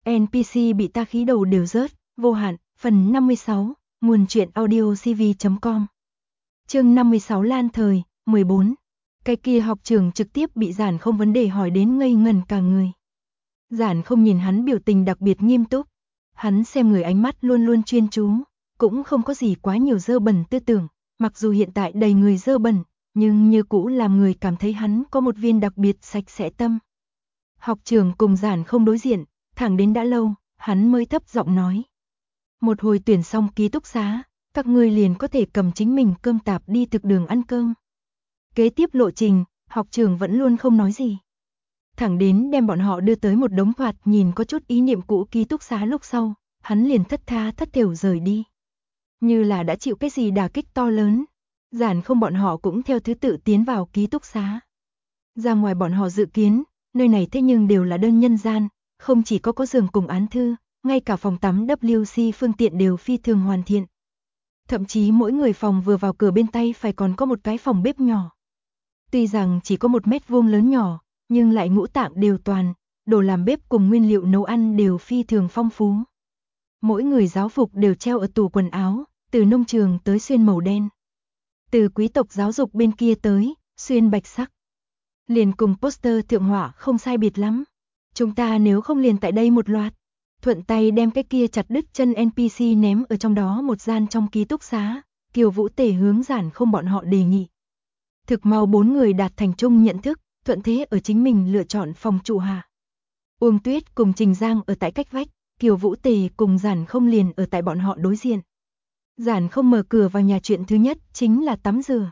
NPC bị ta khí đầu đều rớt, vô hạn, phần 56, nguồn truyện audiocv.com. Chương 56 Lan Thời, 14. Cái kia học trường trực tiếp bị Giản Không vấn đề hỏi đến ngây ngẩn cả người. Giản Không nhìn hắn biểu tình đặc biệt nghiêm túc, hắn xem người ánh mắt luôn luôn chuyên chú, cũng không có gì quá nhiều dơ bẩn tư tưởng, mặc dù hiện tại đầy người dơ bẩn, nhưng như cũ làm người cảm thấy hắn có một viên đặc biệt sạch sẽ tâm. Học trường cùng Giản Không đối diện, thẳng đến đã lâu, hắn mới thấp giọng nói. Một hồi tuyển xong ký túc xá, các ngươi liền có thể cầm chính mình cơm tạp đi thực đường ăn cơm. Kế tiếp lộ trình, học trường vẫn luôn không nói gì. Thẳng đến đem bọn họ đưa tới một đống thoạt nhìn có chút ý niệm cũ ký túc xá lúc sau, hắn liền thất tha thất thểu rời đi. Như là đã chịu cái gì đả kích to lớn, Giản Không bọn họ cũng theo thứ tự tiến vào ký túc xá. Ra ngoài bọn họ dự kiến, nơi này thế nhưng đều là đơn nhân gian, không chỉ có giường cùng án thư, ngay cả phòng tắm WC phương tiện đều phi thường hoàn thiện. Thậm chí mỗi người phòng vừa vào cửa bên tay phải còn có một cái phòng bếp nhỏ. Tuy rằng chỉ có 1 mét vuông lớn nhỏ, nhưng lại ngũ tạng đều toàn, đồ làm bếp cùng nguyên liệu nấu ăn đều phi thường phong phú. Mỗi người giáo phục đều treo ở tủ quần áo, từ nông trường tới xuyên màu đen. Từ quý tộc giáo dục bên kia tới, xuyên bạch sắc. Liền cùng poster thượng họa không sai biệt lắm. Chúng ta nếu không liền tại đây một loạt, thuận tay đem cái kia chặt đứt chân NPC ném ở trong đó một gian trong ký túc xá, Kiều Vũ Tề hướng Giản Không bọn họ đề nghị. Thực mau 4 người đạt thành chung nhận thức, thuận thế ở chính mình lựa chọn phòng trụ hạ. Uông Tuyết cùng Trình Giang ở tại cách vách, Kiều Vũ Tề cùng Giản Không liền ở tại bọn họ đối diện. Giản Không mở cửa vào nhà chuyện thứ nhất chính là tắm rửa.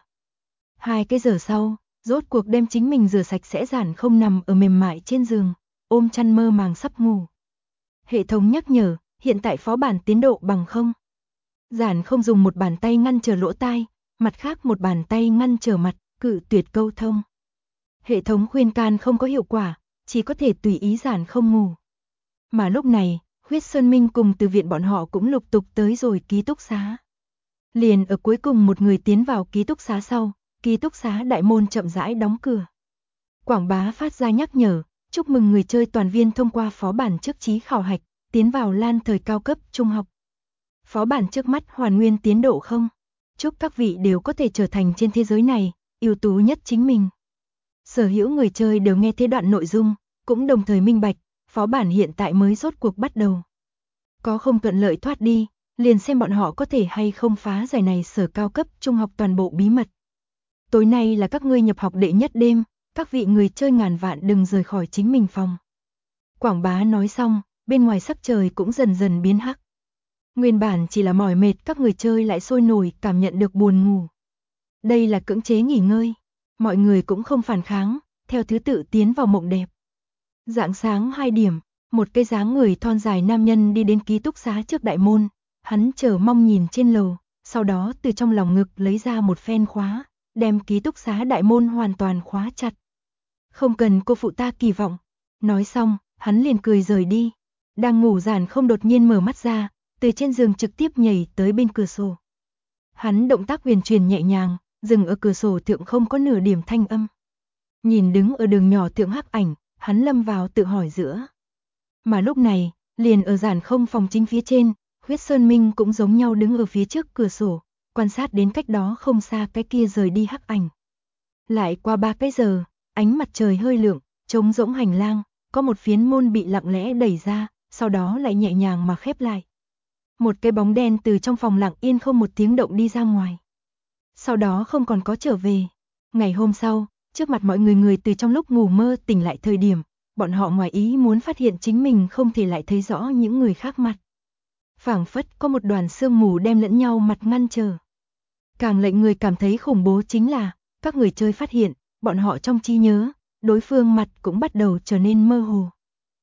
2 cái giờ sau, rốt cuộc đem chính mình rửa sạch sẽ, Giản Không nằm ở mềm mại trên giường, ôm chăn mơ màng sắp ngủ. Hệ thống nhắc nhở, hiện tại phó bản tiến độ bằng 0. Giản Không dùng một bàn tay ngăn trở lỗ tai, mặt khác một bàn tay ngăn trở mặt, cự tuyệt câu thông. Hệ thống khuyên can không có hiệu quả, chỉ có thể tùy ý Giản Không ngủ. Mà lúc này, Huyết Sơn Minh cùng từ viện bọn họ cũng lục tục tới rồi ký túc xá. Liền ở cuối cùng một người tiến vào ký túc xá sau, ký túc xá đại môn chậm rãi đóng cửa. Quảng bá phát ra nhắc nhở, chúc mừng người chơi toàn viên thông qua phó bản trước trí khảo hạch, tiến vào Lan Thời cao cấp trung học. Phó bản trước mắt hoàn nguyên tiến độ 0. Chúc các vị đều có thể trở thành trên thế giới này ưu tú nhất chính mình. Sở hữu người chơi đều nghe thế đoạn nội dung, cũng đồng thời minh bạch, phó bản hiện tại mới rốt cuộc bắt đầu. Có không thuận lợi thoát đi, liền xem bọn họ có thể hay không phá giải này sở cao cấp trung học toàn bộ bí mật. Tối nay là các ngươi nhập học đệ nhất đêm, các vị người chơi ngàn vạn đừng rời khỏi chính mình phòng. Quảng bá nói xong, bên ngoài sắc trời cũng dần dần biến hắc. Nguyên bản chỉ là mỏi mệt, các người chơi lại sôi nổi cảm nhận được buồn ngủ. Đây là cưỡng chế nghỉ ngơi, mọi người cũng không phản kháng, theo thứ tự tiến vào mộng đẹp. Rạng sáng 2 điểm, một cái dáng người thon dài nam nhân đi đến ký túc xá trước đại môn, hắn chờ mong nhìn trên lầu, sau đó từ trong lòng ngực lấy ra một phen khóa, đem ký túc xá đại môn hoàn toàn khóa chặt. Không cần cô phụ ta kỳ vọng. Nói xong, hắn liền cười rời đi. Đang ngủ Giản Không đột nhiên mở mắt ra, từ trên giường trực tiếp nhảy tới bên cửa sổ. Hắn động tác huyền chuyển nhẹ nhàng, dừng ở cửa sổ thượng không có nửa điểm thanh âm. Nhìn đứng ở đường nhỏ thượng hắc ảnh, hắn lâm vào tự hỏi giữa. Mà lúc này, liền ở Giản Không phòng chính phía trên, Huyết Sơn Minh cũng giống nhau đứng ở phía trước cửa sổ, quan sát đến cách đó không xa cái kia rời đi hắc ảnh. Lại qua 3 cái giờ, ánh mặt trời hơi lượng, trống rỗng hành lang, có một phiến môn bị lặng lẽ đẩy ra, sau đó lại nhẹ nhàng mà khép lại. Một cái bóng đen từ trong phòng lặng yên không một tiếng động đi ra ngoài. Sau đó không còn có trở về. Ngày hôm sau, trước mặt mọi người từ trong lúc ngủ mơ tỉnh lại thời điểm, bọn họ ngoài ý muốn phát hiện chính mình không thể lại thấy rõ những người khác mặt. Phảng phất có một đoàn sương mù đem lẫn nhau mặt ngăn trở. Càng lệnh người cảm thấy khủng bố chính là, các người chơi phát hiện, bọn họ trong trí nhớ, đối phương mặt cũng bắt đầu trở nên mơ hồ.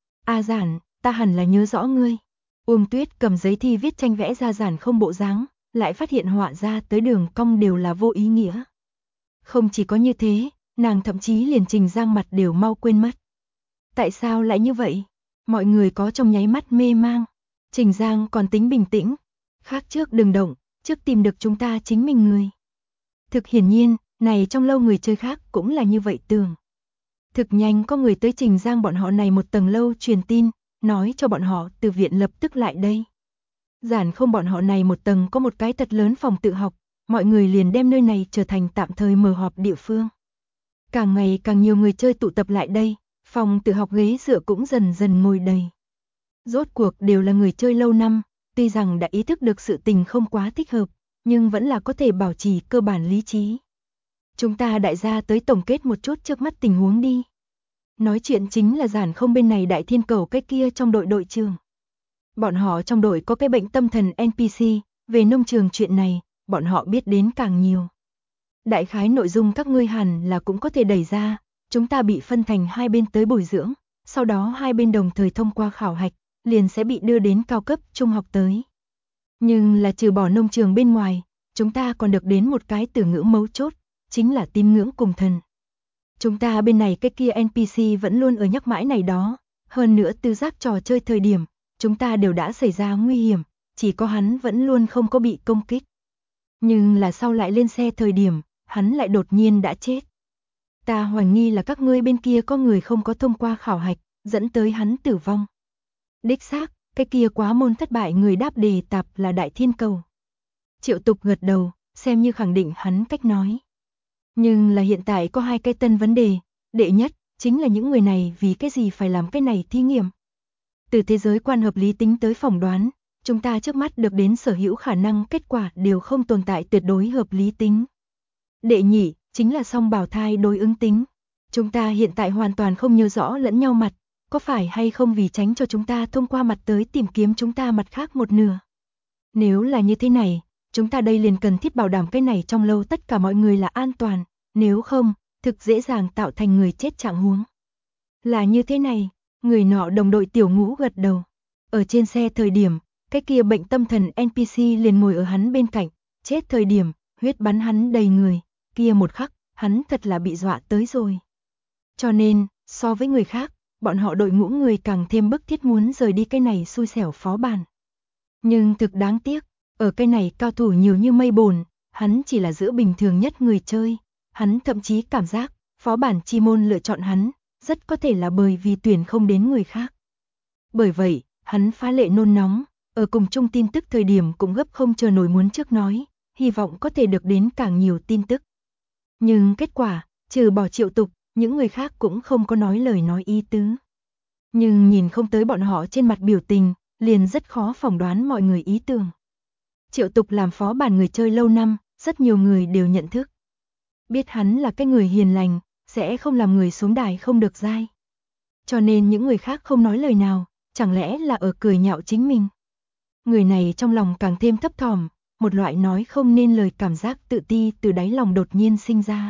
A Giản, ta hẳn là nhớ rõ ngươi. Uông Tuyết cầm giấy thi viết tranh vẽ ra Giản Không bộ dáng, lại phát hiện họa ra tới đường cong đều là vô ý nghĩa. Không chỉ có như thế, nàng thậm chí liền Trình Giang mặt đều mau quên mất. Tại sao lại như vậy? Mọi người có trong nháy mắt mê mang. Trình Giang còn tính bình tĩnh. Khác trước đừng động, trước tìm được chúng ta chính mình người. Thực hiển nhiên, này trong lâu người chơi khác cũng là như vậy tưởng. Thực nhanh có người tới Trình Giang bọn họ này một tầng lâu truyền tin, nói cho bọn họ từ viện lập tức lại đây. Giản không bọn họ này một tầng có một cái thật lớn phòng tự học, mọi người liền đem nơi này trở thành tạm thời mở họp địa phương. Càng ngày càng nhiều người chơi tụ tập lại đây, phòng tự học ghế dựa cũng dần dần ngồi đầy. Rốt cuộc đều là người chơi lâu năm, tuy rằng đã ý thức được sự tình không quá thích hợp, nhưng vẫn là có thể bảo trì cơ bản lý trí. Chúng ta đại gia tới tổng kết một chút trước mắt tình huống đi. Nói chuyện chính là Giản không bên này Đại Thiên Cầu cái kia trong đội trưởng. Bọn họ trong đội có cái bệnh tâm thần NPC, về nông trường chuyện này, bọn họ biết đến càng nhiều. Đại khái nội dung các ngươi hẳn là cũng có thể đẩy ra, chúng ta bị phân thành hai bên tới bồi dưỡng, sau đó hai bên đồng thời thông qua khảo hạch, liền sẽ bị đưa đến cao cấp trung học tới. Nhưng là trừ bỏ nông trường bên ngoài, chúng ta còn được đến một cái từ ngữ mấu chốt, chính là tín ngưỡng cùng thần. Chúng ta bên này cái kia NPC vẫn luôn ở nhắc mãi này đó, hơn nữa từ giác trò chơi thời điểm, chúng ta đều đã xảy ra nguy hiểm, chỉ có hắn vẫn luôn không có bị công kích. Nhưng là sau lại lên xe thời điểm, hắn lại đột nhiên đã chết. Ta hoài nghi là các ngươi bên kia có người không có thông qua khảo hạch, dẫn tới hắn tử vong. Đích xác, cái kia quá môn thất bại người đáp đề tạp là Đại Thiên Cầu. Triệu Tục gật đầu, xem như khẳng định hắn cách nói. Nhưng là hiện tại có hai cái tân vấn đề, đệ nhất, chính là những người này vì cái gì phải làm cái này thí nghiệm. Từ thế giới quan hợp lý tính tới phỏng đoán, chúng ta trước mắt được đến sở hữu khả năng kết quả đều không tồn tại tuyệt đối hợp lý tính. Đệ nhị, chính là song bào thai đối ứng tính. Chúng ta hiện tại hoàn toàn không nhớ rõ lẫn nhau mặt, có phải hay không vì tránh cho chúng ta thông qua mặt tới tìm kiếm chúng ta mặt khác một nửa. Nếu là như thế này, chúng ta đây liền cần thiết bảo đảm cái này trong lâu tất cả mọi người là an toàn, nếu không, thực dễ dàng tạo thành người chết trạng huống. Là như thế này, người nọ đồng đội Tiểu Ngũ gật đầu. Ở trên xe thời điểm, cái kia bệnh tâm thần NPC liền ngồi ở hắn bên cạnh, chết thời điểm, huyết bắn hắn đầy người, kia một khắc, hắn thật là bị dọa tới rồi. Cho nên, so với người khác, bọn họ đội ngũ người càng thêm bức thiết muốn rời đi cái này xui xẻo phó bản. Nhưng thực đáng tiếc, ở cái này cao thủ nhiều như mây bồn, hắn chỉ là giữa bình thường nhất người chơi, hắn thậm chí cảm giác, phó bản chi môn lựa chọn hắn, rất có thể là bởi vì tuyển không đến người khác. Bởi vậy, hắn phá lệ nôn nóng, ở cùng chung tin tức thời điểm cũng gấp không chờ nổi muốn trước nói, hy vọng có thể được đến càng nhiều tin tức. Nhưng kết quả, trừ bỏ Triệu Tục, những người khác cũng không có nói lời nói ý tứ. Nhưng nhìn không tới bọn họ trên mặt biểu tình, liền rất khó phỏng đoán mọi người ý tưởng. Triệu Tục làm phó bản người chơi lâu năm, rất nhiều người đều nhận thức. Biết hắn là cái người hiền lành, sẽ không làm người xuống đài không được giai. Cho nên những người khác không nói lời nào, chẳng lẽ là ở cười nhạo chính mình. Người này trong lòng càng thêm thấp thỏm, một loại nói không nên lời cảm giác tự ti từ đáy lòng đột nhiên sinh ra.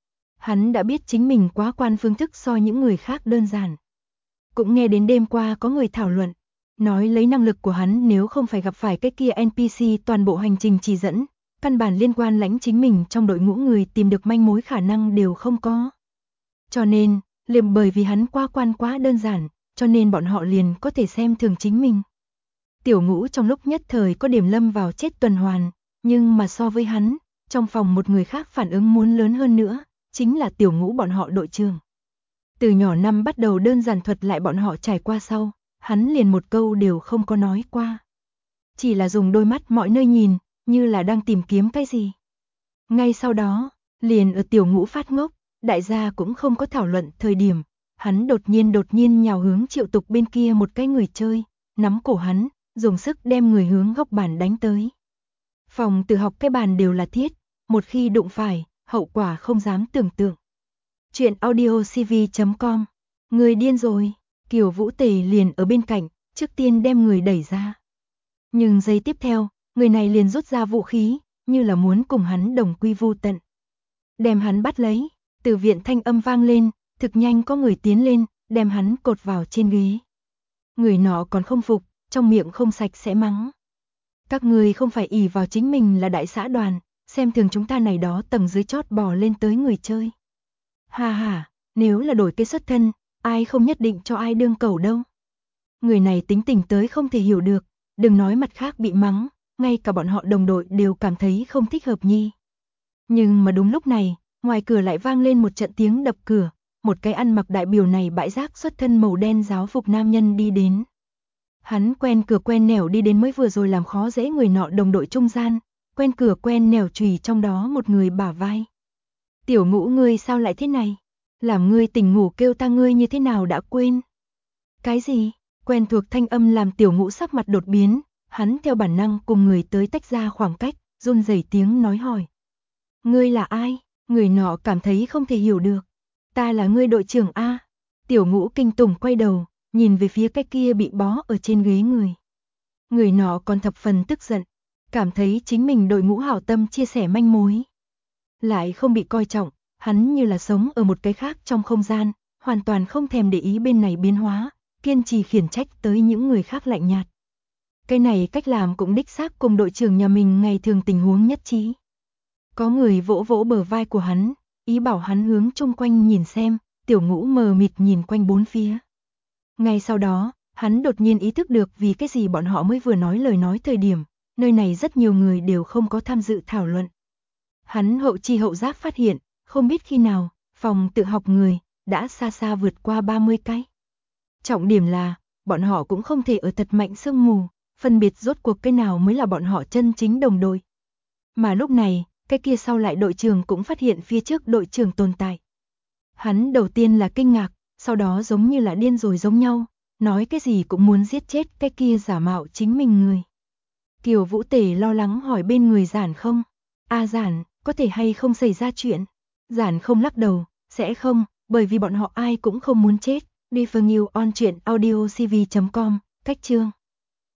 Hắn đã biết chính mình quá quan phương thức so những người khác đơn giản. Cũng nghe đến đêm qua có người thảo luận, nói lấy năng lực của hắn nếu không phải gặp phải cái kia NPC toàn bộ hành trình chỉ dẫn, căn bản liên quan lãnh chính mình trong đội ngũ người tìm được manh mối khả năng đều không có. Cho nên, liền bởi vì hắn qua quan quá đơn giản, cho nên bọn họ liền có thể xem thường chính mình. Tiểu Ngũ trong lúc nhất thời có điểm lâm vào chết tuần hoàn, nhưng mà so với hắn, trong phòng một người khác phản ứng muốn lớn hơn nữa, chính là Tiểu Ngũ bọn họ đội trưởng. Từ nhỏ năm bắt đầu đơn giản thuật lại bọn họ trải qua sau, hắn liền một câu đều không có nói qua. Chỉ là dùng đôi mắt mọi nơi nhìn, như là đang tìm kiếm cái gì. Ngay sau đó, liền ở Tiểu Ngũ phát ngốc, đại gia cũng không có thảo luận thời điểm, hắn đột nhiên nhào hướng Triệu Tục bên kia một cái người chơi, nắm cổ hắn, dùng sức đem người hướng góc bàn đánh tới. Phòng tự học cái bàn đều là thiết, một khi đụng phải, hậu quả không dám tưởng tượng. Chuyện audiocv.com. Người điên rồi, Kiều Vũ Tề liền ở bên cạnh, trước tiên đem người đẩy ra. Nhưng giây tiếp theo, người này liền rút ra vũ khí, như là muốn cùng hắn đồng quy vu tận. Đem hắn bắt lấy, từ viện thanh âm vang lên, thực nhanh có người tiến lên, đem hắn cột vào trên ghế. Người nọ còn không phục, trong miệng không sạch sẽ mắng. Các người không phải ỷ vào chính mình là đại xã đoàn, xem thường chúng ta này đó tầng dưới chót bò lên tới người chơi. Ha ha, nếu là đổi cái xuất thân, ai không nhất định cho ai đương cẩu đâu. Người này tính tình tới không thể hiểu được, đừng nói mặt khác bị mắng, ngay cả bọn họ đồng đội đều cảm thấy không thích hợp nhi. Nhưng mà đúng lúc này, ngoài cửa lại vang lên một trận tiếng đập cửa, một cái ăn mặc đại biểu này bãi rác xuất thân màu đen giáo phục nam nhân đi đến. Hắn quen cửa quen nẻo đi đến mới vừa rồi làm khó dễ người nọ đồng đội trung gian, quen cửa quen nẻo chùy trong đó một người bả vai. Tiểu Ngũ ngươi sao lại thế này? Làm ngươi tỉnh ngủ kêu ta ngươi như thế nào đã quên? Cái gì? Quen thuộc thanh âm làm Tiểu Ngũ sắc mặt đột biến, hắn theo bản năng cùng người tới tách ra khoảng cách, run rẩy tiếng nói hỏi. Ngươi là ai? Người nọ cảm thấy không thể hiểu được. Ta là ngươi đội trưởng A. Tiểu Ngũ kinh tủng quay đầu, nhìn về phía cái kia bị bó ở trên ghế người. Người nọ còn thập phần tức giận, cảm thấy chính mình đội ngũ hảo tâm chia sẻ manh mối. Lại không bị coi trọng, hắn như là sống ở một cái khác trong không gian, hoàn toàn không thèm để ý bên này biến hóa, kiên trì khiển trách tới những người khác lạnh nhạt. Cái này cách làm cũng đích xác cùng đội trưởng nhà mình ngày thường tình huống nhất trí. Có người vỗ vỗ bờ vai của hắn, ý bảo hắn hướng chung quanh nhìn xem, Tiểu Ngũ mờ mịt nhìn quanh bốn phía. Ngay sau đó, hắn đột nhiên ý thức được vì cái gì bọn họ mới vừa nói lời nói thời điểm, nơi này rất nhiều người đều không có tham dự thảo luận. Hắn hậu chi hậu giác phát hiện, không biết khi nào, phòng tự học người, đã xa xa vượt qua 30 cái. Trọng điểm là, bọn họ cũng không thể ở thật mạnh sương mù, phân biệt rốt cuộc cái nào mới là bọn họ chân chính đồng đội. Mà lúc này, cái kia sau lại đội trưởng cũng phát hiện phía trước đội trưởng tồn tại. Hắn đầu tiên là kinh ngạc, sau đó giống như là điên rồi giống nhau, nói cái gì cũng muốn giết chết cái kia giả mạo chính mình người. Kiều Vũ Tể lo lắng hỏi bên người Giản không? Giản, có thể hay không xảy ra chuyện? Giản không lắc đầu, sẽ không, bởi vì bọn họ ai cũng không muốn chết. Đi phần nhiều on truyện audio cv.com, cách chương.